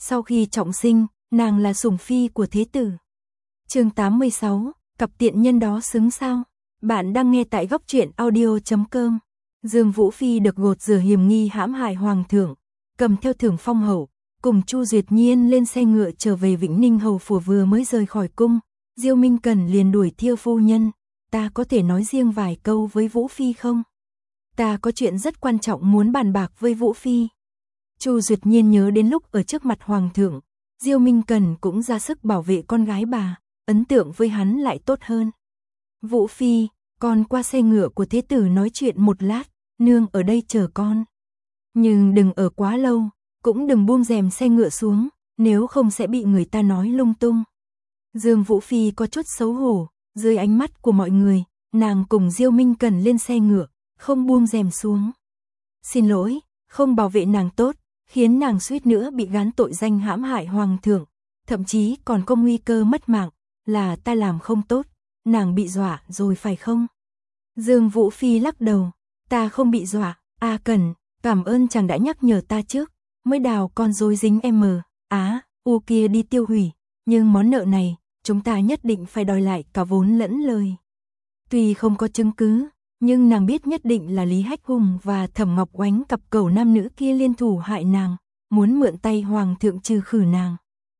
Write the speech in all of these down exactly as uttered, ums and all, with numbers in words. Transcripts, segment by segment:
Sau khi trọng sinh, nàng là sủng phi của thế tử. Chương tám mươi sáu, cặp tiện nhân đó xứng sao? Bạn đang nghe tại góc truyện audio chấm com. Dương Vũ Phi được gột rửa hiểm nghi hãm hại hoàng thượng, cầm theo thưởng phong hậu, cùng Chu Duyệt Nhiên lên xe ngựa trở về Vĩnh Ninh hầu phủ. Vừa mới rời khỏi cung, Diêu Minh Cẩn liền đuổi theo phu nhân, ta có thể nói riêng vài câu với Vũ Phi không? Ta có chuyện rất quan trọng muốn bàn bạc với Vũ Phi. Chu Duyệt Nhiên nhớ đến lúc ở trước mặt hoàng thượng, Diêu Minh Cẩn cũng ra sức bảo vệ con gái bà, ấn tượng với hắn lại tốt hơn. Vũ Phi, con qua xe ngựa của thế tử nói chuyện một lát, nương ở đây chờ con. Nhưng đừng ở quá lâu, cũng đừng buông rèm xe ngựa xuống, nếu không sẽ bị người ta nói lung tung. Dương Vũ Phi có chút xấu hổ, dưới ánh mắt của mọi người, nàng cùng Diêu Minh Cẩn lên xe ngựa, không buông rèm xuống. Xin lỗi, không bảo vệ nàng tốt, khiến nàng suýt nữa bị gán tội danh hãm hại hoàng thượng, thậm chí còn có nguy cơ mất mạng, là ta làm không tốt, nàng bị dọa rồi phải không? Dương Vũ Phi lắc đầu, ta không bị dọa, A Cẩn, cảm ơn chàng đã nhắc nhở ta trước, mới đào con rối dính em á, u kia đi tiêu hủy, nhưng món nợ này, chúng ta nhất định phải đòi lại cả vốn lẫn lời. Tuy không có chứng cứ, nhưng nàng biết nhất định là Lý Hách Hùng và Thẩm Ngọc Oánh cặp cẩu nam nữ kia liên thủ hại nàng, muốn mượn tay hoàng thượng trừ khử nàng.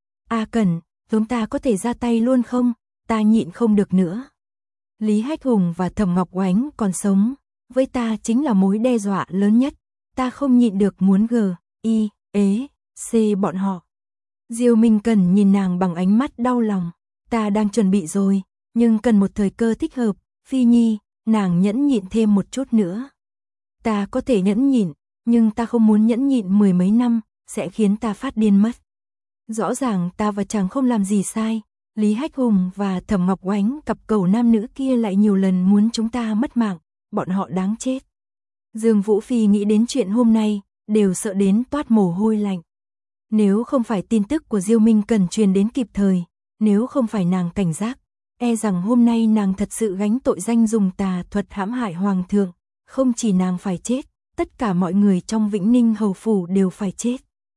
A Cẩn, chúng ta có thể ra tay luôn không? Ta nhịn không được nữa. Lý Hách Hùng và Thẩm Ngọc Oánh còn sống, với ta chính là mối đe dọa lớn nhất, ta không nhịn được muốn gờ, y, ế, c bọn họ. Diêu Minh Cẩn nhìn nàng bằng ánh mắt đau lòng, ta đang chuẩn bị rồi, nhưng cần một thời cơ thích hợp, Phi Nhi, nàng nhẫn nhịn thêm một chút nữa. Ta có thể nhẫn nhịn, nhưng ta không muốn nhẫn nhịn mười mấy năm, sẽ khiến ta phát điên mất. Rõ ràng ta và chàng không làm gì sai, Lý Hách Hùng và Thẩm Ngọc Oánh cặp cẩu nam nữ kia lại nhiều lần muốn chúng ta mất mạng, bọn họ đáng chết. Dương Vũ Phi nghĩ đến chuyện hôm nay, đều sợ đến toát mồ hôi lạnh. Nếu không phải tin tức của Diêu Minh Cẩn truyền đến kịp thời, nếu không phải nàng cảnh giác, e rằng hôm nay nàng thật sự gánh tội danh dùng tà thuật hãm hại hoàng thượng, không chỉ nàng phải chết, tất cả mọi người trong Vĩnh Ninh hầu phủ đều phải chết.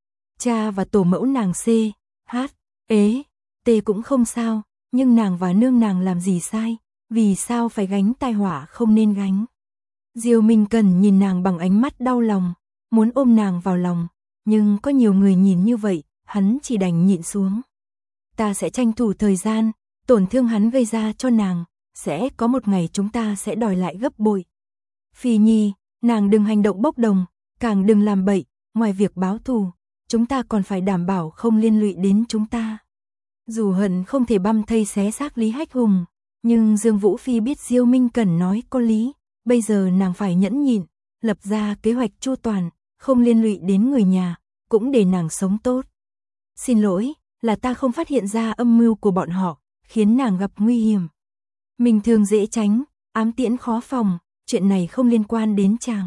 Cha và tổ mẫu nàng C, H, ế, T cũng không sao, nhưng nàng và nương nàng làm gì sai, vì sao phải gánh tai họa không nên gánh. Diêu Minh Cẩn nhìn nàng bằng ánh mắt đau lòng, muốn ôm nàng vào lòng, nhưng có nhiều người nhìn như vậy, hắn chỉ đành nhịn xuống. Ta sẽ tranh thủ thời gian, tổn thương hắn gây ra cho nàng, sẽ có một ngày chúng ta sẽ đòi lại gấp bội. Phi Nhi, nàng đừng hành động bốc đồng, càng đừng làm bậy, ngoài việc báo thù, chúng ta còn phải đảm bảo không liên lụy đến chúng ta. Dù hận không thể băm thây xé xác Lý Hách Hùng, nhưng Dương Vũ Phi biết Diêu Minh Cẩn nói có lý, bây giờ nàng phải nhẫn nhịn, lập ra kế hoạch chu toàn, không liên lụy đến người nhà, cũng để nàng sống tốt. Xin lỗi, là ta không phát hiện ra âm mưu của bọn họ, khiến nàng gặp nguy hiểm. Mình thường dễ tránh, ám tiễn khó phòng, chuyện này không liên quan đến chàng.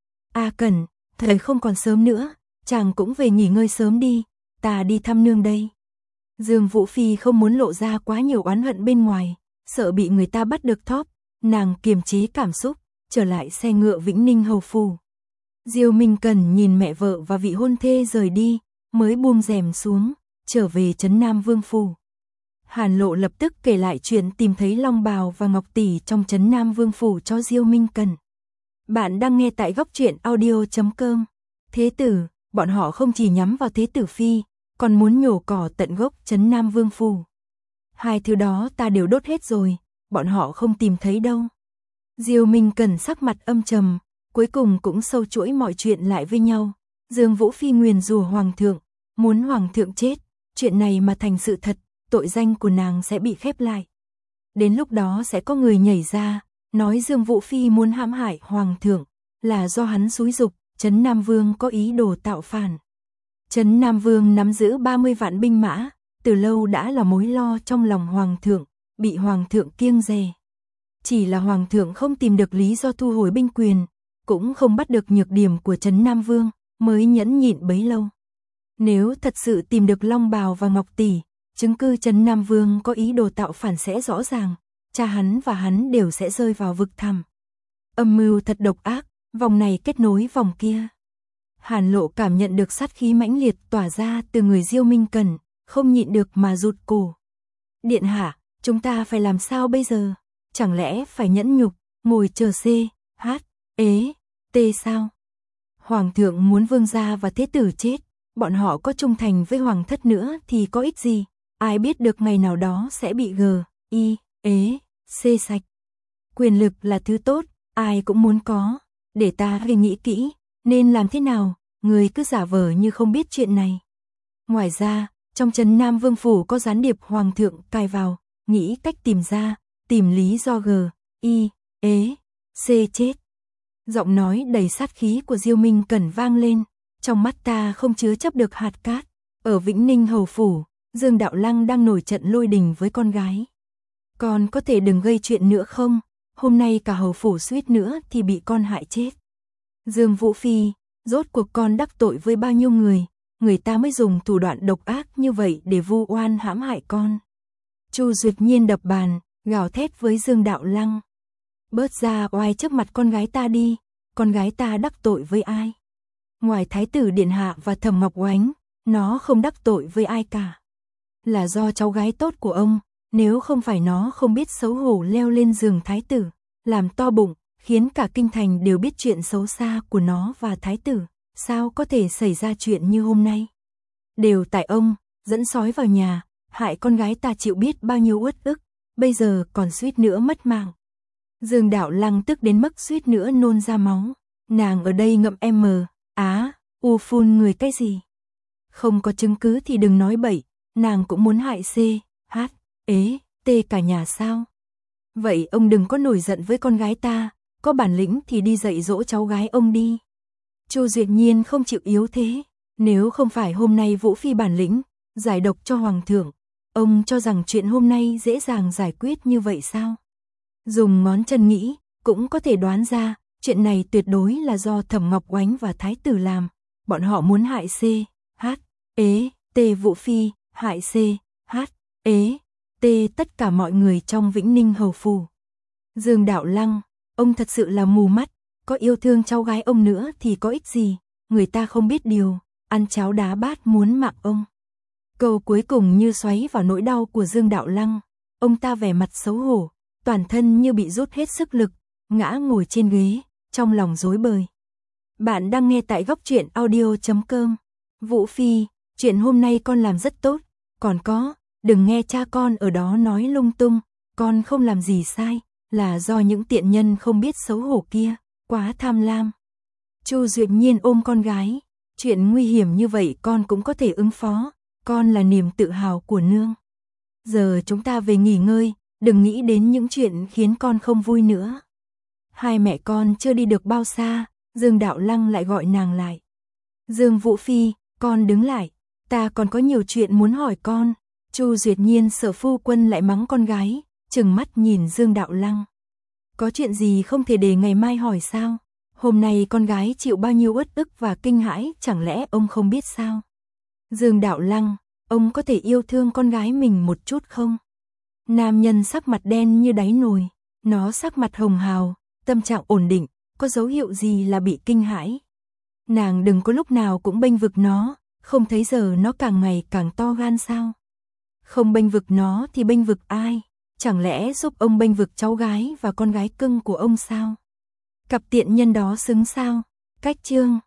A Cẩn, thời không còn sớm nữa, chàng cũng về nghỉ ngơi sớm đi, ta đi thăm nương đây. Dương Vũ Phi không muốn lộ ra quá nhiều oán hận bên ngoài, sợ bị người ta bắt được thóp, nàng kiềm chế cảm xúc, trở lại xe ngựa Vĩnh Ninh hầu phủ. Diêu Minh Cẩn nhìn mẹ vợ và vị hôn thê rời đi, mới buông rèm xuống, trở về trấn Nam Vương phủ. Hàn Lộ lập tức kể lại chuyện tìm thấy Long Bào và Ngọc Tỷ trong trấn Nam Vương phủ cho Diêu Minh Cẩn. Bạn đang nghe tại góc truyện audio chấm com. Thế tử, bọn họ không chỉ nhắm vào thế tử phi, còn muốn nhổ cỏ tận gốc trấn Nam Vương phủ. Hai thứ đó ta đều đốt hết rồi, bọn họ không tìm thấy đâu. Diêu Minh Cẩn sắc mặt âm trầm, cuối cùng cũng sâu chuỗi mọi chuyện lại với nhau. Dương Vũ Phi nguyền rủa hoàng thượng, muốn hoàng thượng chết, chuyện này mà thành sự thật, tội danh của nàng sẽ bị khép lại. Đến lúc đó sẽ có người nhảy ra, nói Dương Vũ Phi muốn hãm hại hoàng thượng, là do hắn xúi giục, trấn Nam Vương có ý đồ tạo phản. Trấn Nam Vương nắm giữ ba mươi vạn binh mã, từ lâu đã là mối lo trong lòng hoàng thượng, bị hoàng thượng kiêng dè. Chỉ là hoàng thượng không tìm được lý do thu hồi binh quyền, cũng không bắt được nhược điểm của trấn Nam Vương, mới nhẫn nhịn bấy lâu. Nếu thật sự tìm được Long Bào và Ngọc Tỷ, chứng cứ trấn Nam Vương có ý đồ tạo phản sẽ rõ ràng, cha hắn và hắn đều sẽ rơi vào vực thẳm. Âm mưu thật độc ác, vòng này kết nối vòng kia. Hàn Lộ cảm nhận được sát khí mãnh liệt tỏa ra từ người Diêu Minh Cẩn, không nhịn được mà rụt cổ. Điện hạ, chúng ta phải làm sao bây giờ? Chẳng lẽ phải nhẫn nhục, ngồi chờ C, H, ế, T sao? Hoàng thượng muốn vương gia và thế tử chết, bọn họ có trung thành với hoàng thất nữa thì có ích gì? Ai biết được ngày nào đó sẽ bị G, I, ế, C sạch. Quyền lực là thứ tốt, ai cũng muốn có. Để ta suy nghĩ kỹ, nên làm thế nào, người cứ giả vờ như không biết chuyện này. Ngoài ra, trong Trấn Nam Vương Phủ có gián điệp hoàng thượng cài vào, nghĩ cách tìm ra, tìm lý do G, I, ế, C chết. Giọng nói đầy sát khí của Diêu Minh Cẩn vang lên, trong mắt ta không chứa chấp được hạt cát. Ở Vĩnh Ninh Hầu Phủ, Dương Đạo Lăng đang nổi trận lôi đình với con gái. Con có thể đừng gây chuyện nữa không? Hôm nay cả Hầu Phủ suýt nữa thì bị con hại chết. Dương Vũ Phi, rốt cuộc con đắc tội với bao nhiêu người, người ta mới dùng thủ đoạn độc ác như vậy để vu oan hãm hại con. Chu Duyệt Nhiên đập bàn, gào thét với Dương Đạo Lăng. Bớt ra oai trước mặt con gái ta đi, con gái ta đắc tội với ai? Ngoài Thái tử Điện Hạ và Thẩm Ngọc Oánh, nó không đắc tội với ai cả. Là do cháu gái tốt của ông, nếu không phải nó không biết xấu hổ leo lên giường Thái tử, làm to bụng, khiến cả kinh thành đều biết chuyện xấu xa của nó và Thái tử, sao có thể xảy ra chuyện như hôm nay? Đều tại ông, dẫn sói vào nhà, hại con gái ta chịu biết bao nhiêu uất ức, bây giờ còn suýt nữa mất mạng. Dương Đạo Lăng tức đến mức suýt nữa nôn ra máu, nàng ở đây ngậm M, á, u phun người cái gì? Không có chứng cứ thì đừng nói bậy, nàng cũng muốn hại C, H, ế, T cả nhà sao? Vậy ông đừng có nổi giận với con gái ta, có bản lĩnh thì đi dạy dỗ cháu gái ông đi. Chu Duyệt Nhiên không chịu yếu thế, nếu không phải hôm nay Vũ Phi bản lĩnh, giải độc cho Hoàng thượng, ông cho rằng chuyện hôm nay dễ dàng giải quyết như vậy sao? Dùng ngón chân nghĩ, cũng có thể đoán ra, chuyện này tuyệt đối là do Thẩm Ngọc Oánh và Thái tử làm. Bọn họ muốn hại C, H, ế, T Vũ Phi, hại C, H, ế, T tất cả mọi người trong Vĩnh Ninh Hầu Phủ. Dương Đạo Lăng, ông thật sự là mù mắt, có yêu thương cháu gái ông nữa thì có ích gì, người ta không biết điều, ăn cháo đá bát muốn mạng ông. Câu cuối cùng như xoáy vào nỗi đau của Dương Đạo Lăng, ông ta vẻ mặt xấu hổ, toàn thân như bị rút hết sức lực, ngã ngồi trên ghế, trong lòng rối bời. Bạn đang nghe tại góc truyện audio chấm com. Vũ Phi, chuyện hôm nay con làm rất tốt, còn có, đừng nghe cha con ở đó nói lung tung, con không làm gì sai, là do những tiện nhân không biết xấu hổ kia, quá tham lam. Chu Duyệt Nhiên ôm con gái, chuyện nguy hiểm như vậy con cũng có thể ứng phó, con là niềm tự hào của nương. Giờ chúng ta về nghỉ ngơi, đừng nghĩ đến những chuyện khiến con không vui nữa. Hai mẹ con chưa đi được bao xa, Dương Đạo Lăng lại gọi nàng lại. Dương Vũ Phi, con đứng lại, ta còn có nhiều chuyện muốn hỏi con. Chu Duyệt Nhiên sợ phu quân lại mắng con gái, trừng mắt nhìn Dương Đạo Lăng. Có chuyện gì không thể để ngày mai hỏi sao? Hôm nay con gái chịu bao nhiêu uất ức và kinh hãi, chẳng lẽ ông không biết sao? Dương Đạo Lăng, ông có thể yêu thương con gái mình một chút không? Nam nhân sắc mặt đen như đáy nồi, nó sắc mặt hồng hào, tâm trạng ổn định, có dấu hiệu gì là bị kinh hãi. Nàng đừng có lúc nào cũng bênh vực nó, không thấy giờ nó càng ngày càng to gan sao? Không bênh vực nó thì bênh vực ai? Chẳng lẽ giúp ông bênh vực cháu gái và con gái cưng của ông sao? Cặp tiện nhân đó xứng sao? Cách chương